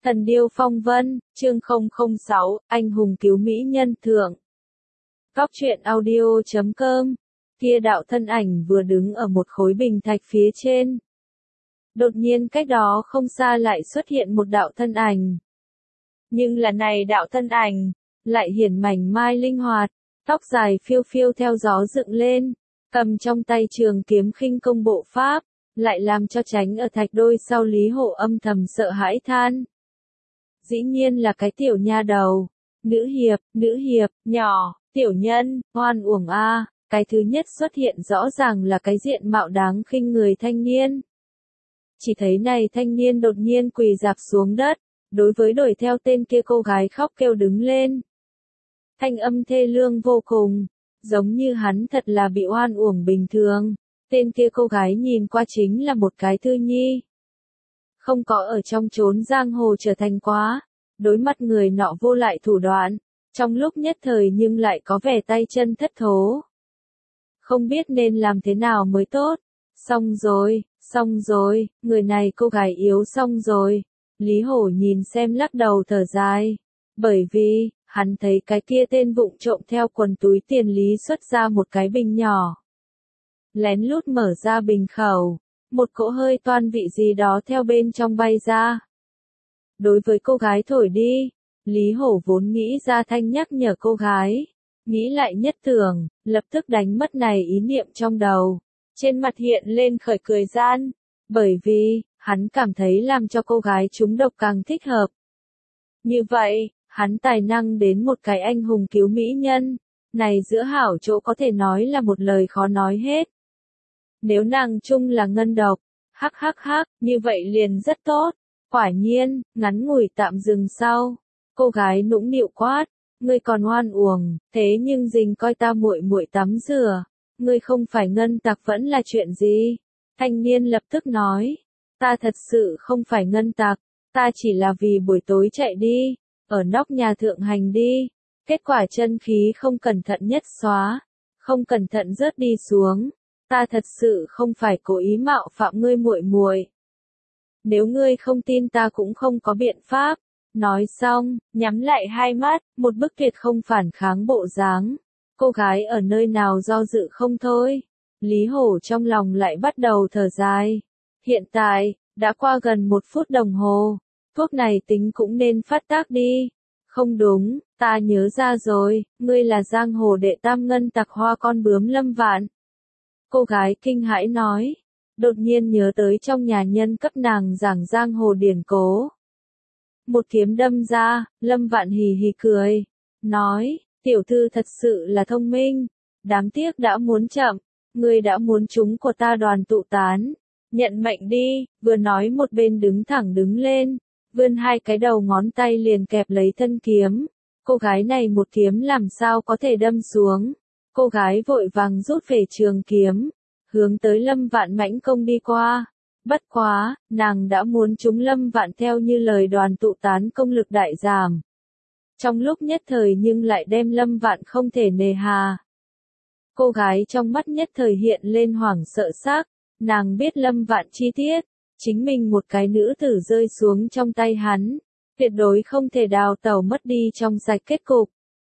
Thần điêu phong vân, chương 006, anh hùng cứu mỹ nhân thượng. Góc truyện audio.com. Kia đạo thân ảnh vừa đứng ở một khối bình thạch phía trên. Đột nhiên cách đó không xa lại xuất hiện một đạo thân ảnh. Nhưng là này đạo thân ảnh, lại hiển mảnh mai linh hoạt, tóc dài phiêu phiêu theo gió dựng lên, cầm trong tay trường kiếm khinh công bộ pháp, lại làm cho tránh ở thạch đôi sau Lý Hổ âm thầm sợ hãi than. Dĩ nhiên là cái tiểu nha đầu, nữ hiệp, nhỏ, tiểu nhân, oan uổng a. Cái thứ nhất xuất hiện rõ ràng là cái diện mạo đáng khinh người thanh niên. Chỉ thấy này thanh niên đột nhiên quỳ rạp xuống đất, đối với đuổi theo tên kia cô gái khóc kêu đứng lên. Thanh âm thê lương vô cùng, giống như hắn thật là bị oan uổng bình thường. Tên kia cô gái nhìn qua chính là một cái thư nhi. Không có ở trong chốn giang hồ trở thành quá, đối mặt người nọ vô lại thủ đoạn, trong lúc nhất thời nhưng lại có vẻ tay chân thất thố. Không biết nên làm thế nào mới tốt. Xong rồi, người này cô gái yếu xong rồi. Lý Hổ nhìn xem lắc đầu thở dài. Bởi vì, hắn thấy cái kia tên vụng trộm theo quần túi tiền Lý xuất ra một cái bình nhỏ. Lén lút mở ra bình khẩu, một cỗ hơi toan vị gì đó theo bên trong bay ra. Đối với cô gái thổi đi, Lý Hổ vốn nghĩ ra thanh nhắc nhở cô gái. Nghĩ lại nhất tưởng, lập tức đánh mất này ý niệm trong đầu. Trên mặt hiện lên khởi cười gian, bởi vì, hắn cảm thấy làm cho cô gái trúng độc càng thích hợp. Như vậy, hắn tài năng đến một cái anh hùng cứu mỹ nhân, này giữa hảo chỗ có thể nói là một lời khó nói hết. Nếu nàng chung là ngân độc, hắc, như vậy liền rất tốt. Quả nhiên, ngắn ngủi tạm dừng sau, cô gái nũng nịu quát, ngươi còn oan uổng, thế nhưng dình coi ta muội muội tắm rửa, ngươi không phải ngân tặc vẫn là chuyện gì? Thanh niên lập tức nói, ta thật sự không phải ngân tặc, ta chỉ là vì buổi tối chạy đi, ở nóc nhà thượng hành đi, kết quả chân khí không cẩn thận nhất xóa, không cẩn thận rớt đi xuống, ta thật sự không phải cố ý mạo phạm ngươi muội muội. Nếu ngươi không tin ta cũng không có biện pháp. Nói xong, nhắm lại hai mắt, một bức tuyệt không phản kháng bộ dáng. Cô gái ở nơi nào do dự không thôi. Lý Hổ trong lòng lại bắt đầu thở dài. Hiện tại, đã qua gần 1 phút đồng hồ. Thuốc này tính cũng nên phát tác đi. Không đúng, ta nhớ ra rồi, ngươi là giang hồ đệ tam ngân tặc hoa con bướm Lâm Vạn. Cô gái kinh hãi nói. Đột nhiên nhớ tới trong nhà nhân cấp nàng giảng giang hồ điển cố. Một kiếm đâm ra, Lâm Vạn hì hì cười, nói, tiểu thư thật sự là thông minh, đáng tiếc đã muốn chậm, ngươi đã muốn chúng của ta đoàn tụ tán, nhận mệnh đi, vừa nói một bên đứng thẳng đứng lên, vươn 2 cái đầu ngón tay liền kẹp lấy thân kiếm, cô gái này một kiếm làm sao có thể đâm xuống, cô gái vội vàng rút về trường kiếm, hướng tới Lâm Vạn mãnh công đi qua. Bất quá, nàng đã muốn chúng Lâm Vạn theo như lời đoàn tụ tán công lực đại giảm. Trong lúc nhất thời nhưng lại đem Lâm Vạn không thể nề hà. Cô gái trong mắt nhất thời hiện lên hoảng sợ sắc, nàng biết Lâm Vạn chi tiết, chính mình một cái nữ tử rơi xuống trong tay hắn, tuyệt đối không thể đào tẩu mất đi trong sạch kết cục.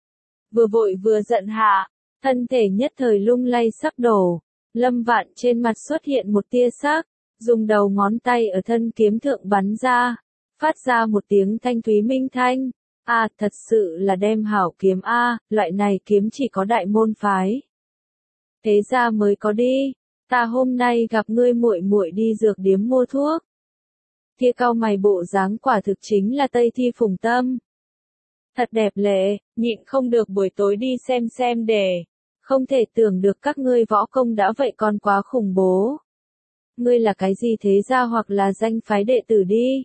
Vừa vội vừa giận hạ, thân thể nhất thời lung lay sắp đổ, Lâm Vạn trên mặt xuất hiện một tia sắc. Dùng đầu ngón tay ở thân kiếm thượng bắn ra, phát ra một tiếng thanh thúy minh thanh. Thật sự là đem hảo kiếm loại này kiếm chỉ có đại môn phái. Thế ra mới có đi, ta hôm nay gặp ngươi muội muội đi dược điếm mua thuốc. Kia cau mày bộ dáng quả thực chính là Tây Thi Phùng Tâm. Thật đẹp lệ, nhịn không được buổi tối đi xem để. Không thể tưởng được các ngươi võ công đã vậy còn quá khủng bố. Ngươi là cái gì thế ra hoặc là danh phái đệ tử đi.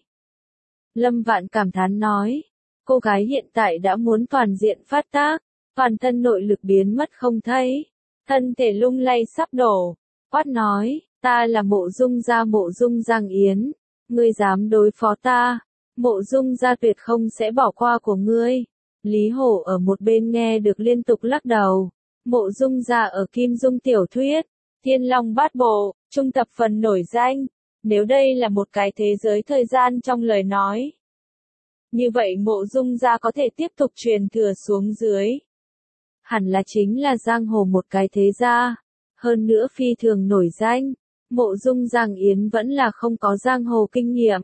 Lâm Vạn cảm thán nói, cô gái hiện tại đã muốn toàn diện phát tác, toàn thân nội lực biến mất không thấy, thân thể lung lay sắp đổ, quát nói, ta là Mộ Dung Giang Yến, ngươi dám đối phó ta, Mộ Dung gia tuyệt không sẽ bỏ qua của ngươi. Lý Hổ ở một bên nghe được liên tục lắc đầu, Mộ Dung gia ở Kim Dung tiểu thuyết, Thiên Long Bát Bộ, trung thập phần nổi danh, nếu đây là một cái thế giới thời gian trong lời nói. Như vậy Mộ Dung gia có thể tiếp tục truyền thừa xuống dưới. Hẳn là chính là giang hồ một cái thế gia. Hơn nữa phi thường nổi danh. Mộ Dung Giang Yến vẫn là không có giang hồ kinh nghiệm.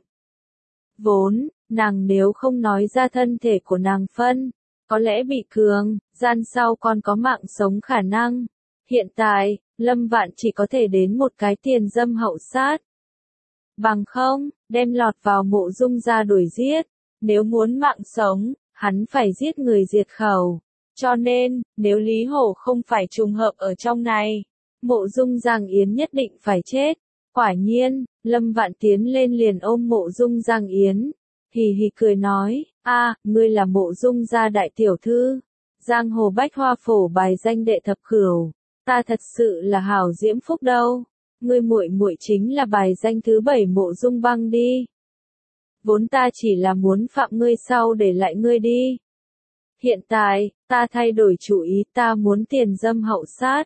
Vốn, nàng nếu không nói ra thân thể của nàng phân, có lẽ bị cường, gian sau còn có mạng sống khả năng. Hiện tại, Lâm Vạn chỉ có thể đến một cái tiền dâm hậu sát. Bằng không, đem lọt vào Mộ Dung gia đuổi giết. Nếu muốn mạng sống, hắn phải giết người diệt khẩu. Cho nên, nếu Lý Hổ không phải trùng hợp ở trong này, Mộ Dung Giang Yến nhất định phải chết. Quả nhiên, Lâm Vạn tiến lên liền ôm Mộ Dung Giang Yến. Hì hì cười nói, ngươi là Mộ Dung gia đại tiểu thư. Giang hồ bách hoa phổ bài danh đệ thập cửu. Ta thật sự là hảo diễm phúc đâu. Ngươi muội muội chính là bài danh thứ 7 Mộ Dung Băng đi. Vốn ta chỉ là muốn phạm ngươi sau để lại ngươi đi. Hiện tại, ta thay đổi chủ ý, ta muốn tiền dâm hậu sát.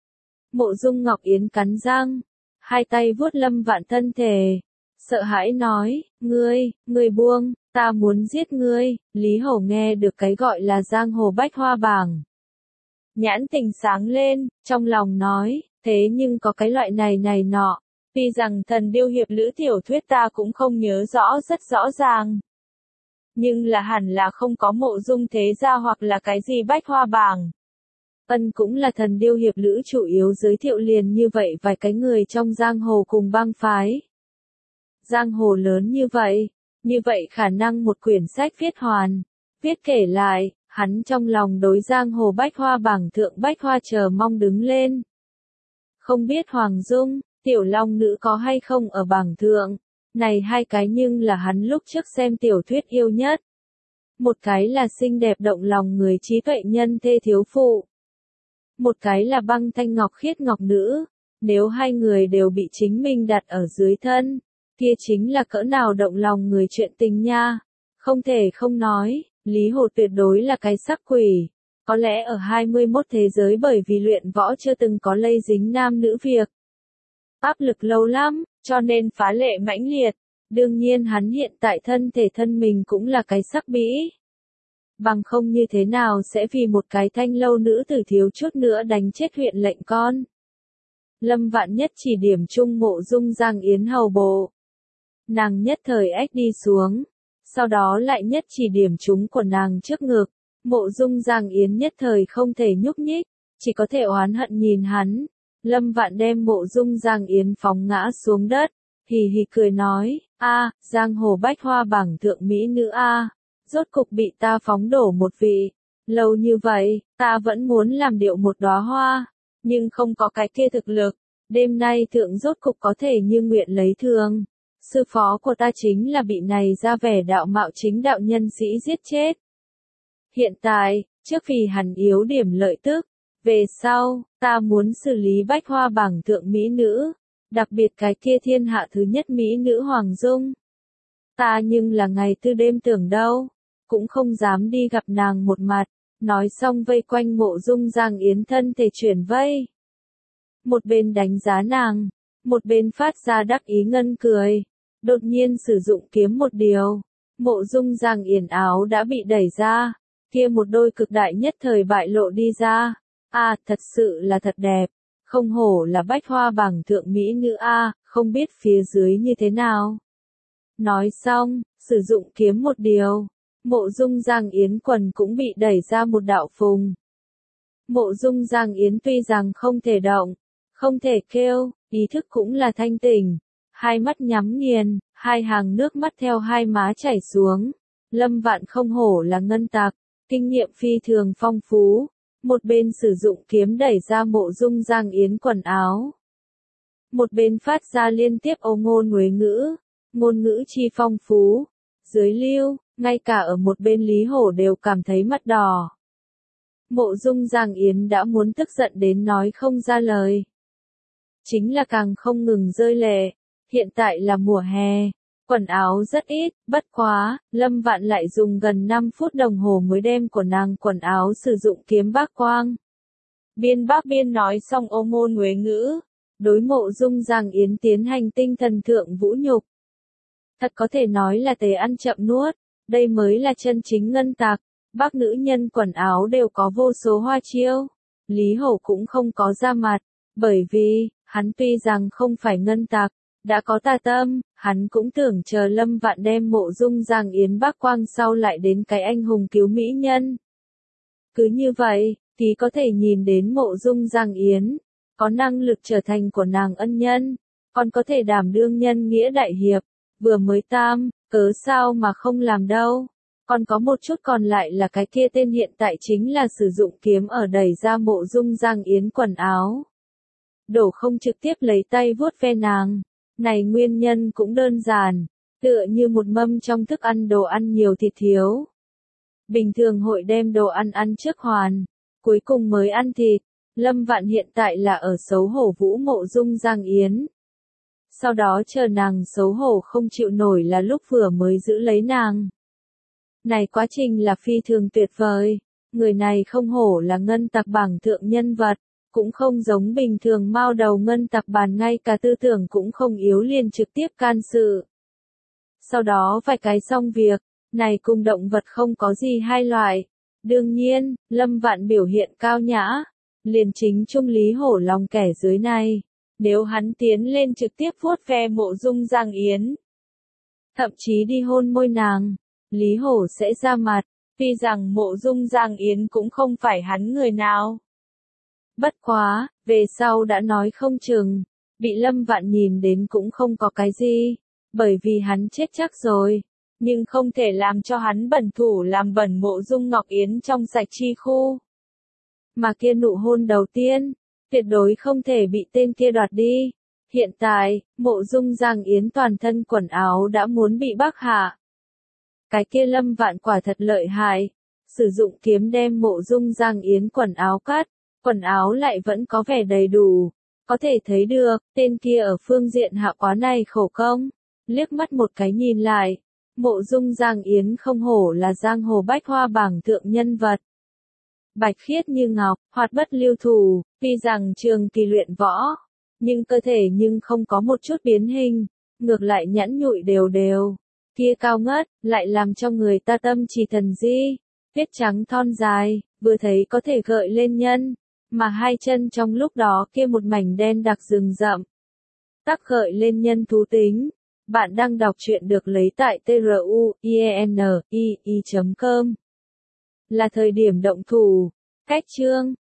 Mộ Dung Ngọc Yến cắn răng, hai tay vuốt Lâm Vạn thân thể, sợ hãi nói, ngươi buông, ta muốn giết ngươi. Lý Hổ nghe được cái gọi là giang hồ bách hoa bảng. Nhãn tình sáng lên, trong lòng nói, thế nhưng có cái loại này nọ. Tuy rằng Thần Điêu hiệp lữ tiểu thuyết ta cũng không nhớ rõ rất rõ ràng. Nhưng là hẳn là không có Mộ Dung thế gia hoặc là cái gì bách hoa bảng. Cũng là Thần Điêu hiệp lữ chủ yếu giới thiệu liền như vậy vài cái người trong giang hồ cùng bang phái. Giang hồ lớn như vậy khả năng một quyển sách viết hoàn, viết kể lại, hắn trong lòng đối giang hồ bách hoa bảng thượng bách hoa chờ mong đứng lên. Không biết Hoàng Dung, Tiểu Long Nữ có hay không ở bảng thượng, này hai cái nhưng là hắn lúc trước xem tiểu thuyết yêu nhất. Một cái là xinh đẹp động lòng người trí tuệ nhân thê thiếu phụ. Một cái là Băng Thanh Ngọc Khiết Ngọc Nữ. Nếu hai người đều bị chính mình đặt ở dưới thân, kia chính là cỡ nào động lòng người chuyện tình nha. Không thể không nói, Lý Hồ tuyệt đối là cái sắc quỷ. Có lẽ ở 21 thế giới bởi vì luyện võ chưa từng có lây dính nam nữ việc. Áp lực lâu lắm, cho nên phá lệ mãnh liệt. Đương nhiên hắn hiện tại thân thể thân mình cũng là cái sắc bĩ. Bằng không như thế nào sẽ vì một cái thanh lâu nữ tử thiếu chút nữa đánh chết huyện lệnh con. Lâm Vạn nhất chỉ điểm chung Mộ Dung Giang Yến hầu bộ. Nàng nhất thời ếch đi xuống. Sau đó lại nhất chỉ điểm chúng của nàng trước ngực. Mộ Dung Giang Yến nhất thời không thể nhúc nhích, chỉ có thể oán hận nhìn hắn. Lâm Vạn đem Mộ Dung Giang Yến phóng ngã xuống đất, hì hì cười nói, giang hồ bách hoa bảng thượng mỹ nữ rốt cục bị ta phóng đổ một vị. Lâu như vậy, ta vẫn muốn làm điệu một đóa hoa, nhưng không có cái kia thực lực. Đêm nay thượng rốt cục có thể như nguyện lấy thường. Sư phó của ta chính là bị này ra vẻ đạo mạo chính đạo nhân sĩ giết chết. Hiện tại, trước vì hắn yếu điểm lợi tức, về sau, ta muốn xử lý bách hoa bảng thượng mỹ nữ, đặc biệt cái kia thiên hạ thứ nhất mỹ nữ Hoàng Dung. Ta nhưng là ngày tư đêm tưởng đâu, cũng không dám đi gặp nàng một mặt, nói xong vây quanh Mộ Dung Giang Yến thân thể chuyển vây. Một bên đánh giá nàng, một bên phát ra đắc ý ngân cười, đột nhiên sử dụng kiếm một điều, Mộ Dung Giang Yến áo đã bị đẩy ra, kia một đôi cực đại nhất thời bại lộ đi ra. Thật sự là thật đẹp, không hổ là bách hoa bảng thượng mỹ nữ không biết phía dưới như thế nào. Nói xong, sử dụng kiếm một điều, Mộ Dung Giang Yến quần cũng bị đẩy ra một đạo phùng. Mộ Dung Giang Yến tuy rằng không thể động, không thể kêu, ý thức cũng là thanh tỉnh, hai mắt nhắm nghiền, hai hàng nước mắt theo hai má chảy xuống. Lâm Vạn không hổ là ngân tặc, kinh nghiệm phi thường phong phú. Một bên sử dụng kiếm đẩy ra Mộ Dung Giang Yến quần áo. Một bên phát ra liên tiếp âu ngôn huế ngữ, ngôn ngữ chi phong phú. Dưới lưu, ngay cả ở một bên Lý Hổ đều cảm thấy mặt đỏ. Mộ Dung Giang Yến đã muốn tức giận đến nói không ra lời. Chính là càng không ngừng rơi lệ. Hiện tại là mùa hè. Quần áo rất ít, bất quá, Lâm Vạn lại dùng gần 5 phút đồng hồ mới đem của nàng quần áo sử dụng kiếm bác quang. Biên bác biên nói xong ôm ngôn huế ngữ, đối Mộ Dung Giang Yến tiến hành tinh thần thượng vũ nhục. Thật có thể nói là tề ăn chậm nuốt, Đây mới là chân chính ngân tặc. Bác nữ nhân quần áo đều có vô số hoa chiêu. Lý Hổ cũng không có ra mặt, bởi vì, hắn tuy rằng không phải ngân tặc, đã có tà tâm, hắn cũng tưởng chờ Lâm Vạn đem Mộ Dung Giang Yến bác quang sau lại đến cái anh hùng cứu mỹ nhân. Cứ như vậy, thì có thể nhìn đến Mộ Dung Giang Yến, có năng lực trở thành của nàng ân nhân, còn có thể đảm đương nhân nghĩa đại hiệp, vừa mới tam, cớ sao mà không làm đâu. Còn có một chút còn lại là cái kia tên hiện tại chính là sử dụng kiếm ở đẩy ra Mộ Dung Giang Yến quần áo. Đổ không trực tiếp lấy tay vuốt ve nàng. Này nguyên nhân cũng đơn giản, tựa như một mâm trong thức ăn đồ ăn nhiều thịt thiếu. Bình thường hội đem đồ ăn ăn trước hoàn, cuối cùng mới ăn thịt. Lâm Vạn hiện tại là ở xấu hổ vũ Mộ Dung Giang Yến. Sau đó chờ nàng xấu hổ không chịu nổi là lúc vừa mới giữ lấy nàng. Này quá trình là phi thường tuyệt vời, người này không hổ là ngân tặc bảng thượng nhân vật, cũng không giống bình thường mao đầu ngân tặc bàn ngay cả tư tưởng cũng không yếu liền trực tiếp can sự. Sau đó vài cái xong việc, này cùng động vật không có gì hai loại. Đương nhiên, Lâm Vạn biểu hiện cao nhã, liền chính trung Lý Hổ lòng kẻ dưới này. Nếu hắn tiến lên trực tiếp vuốt ve Mộ Dung Giang Yến, thậm chí đi hôn môi nàng, Lý Hổ sẽ ra mặt, tuy rằng Mộ Dung Giang Yến cũng không phải hắn người nào. Bất quá, về sau đã nói không chừng, bị Lâm Vạn nhìn đến cũng không có cái gì, bởi vì hắn chết chắc rồi, nhưng không thể làm cho hắn bẩn thủ làm bẩn Mộ Dung Ngọc Yến trong sạch chi khu. Mà kia nụ hôn đầu tiên, tuyệt đối không thể bị tên kia đoạt đi. Hiện tại, Mộ Dung Giang Yến toàn thân quần áo đã muốn bị bác hạ. Cái kia Lâm Vạn quả thật lợi hại, sử dụng kiếm đem Mộ Dung Giang Yến quần áo cắt, quần áo lại vẫn có vẻ đầy đủ, có thể thấy được, tên kia ở phương diện hạ quá này khổ công. Liếc mắt một cái nhìn lại, Mộ Dung Giang Yến không hổ là giang hồ bách hoa bảng thượng nhân vật. Bạch khiết như ngọc, hoạt bất lưu thủ, tuy rằng trường kỳ luyện võ, nhưng cơ thể nhưng không có một chút biến hình, ngược lại nhẵn nhụi đều đều. Kia cao ngất, lại làm cho người ta tâm trì thần di, tuyết trắng thon dài, vừa thấy có thể gợi lên nhân, mà hai chân trong lúc đó kia một mảnh đen đặc rừng rậm. Tắc gợi lên nhân thú tính. Bạn đang đọc truyện được lấy tại truyenii.com. Là thời điểm động thủ. Cách chương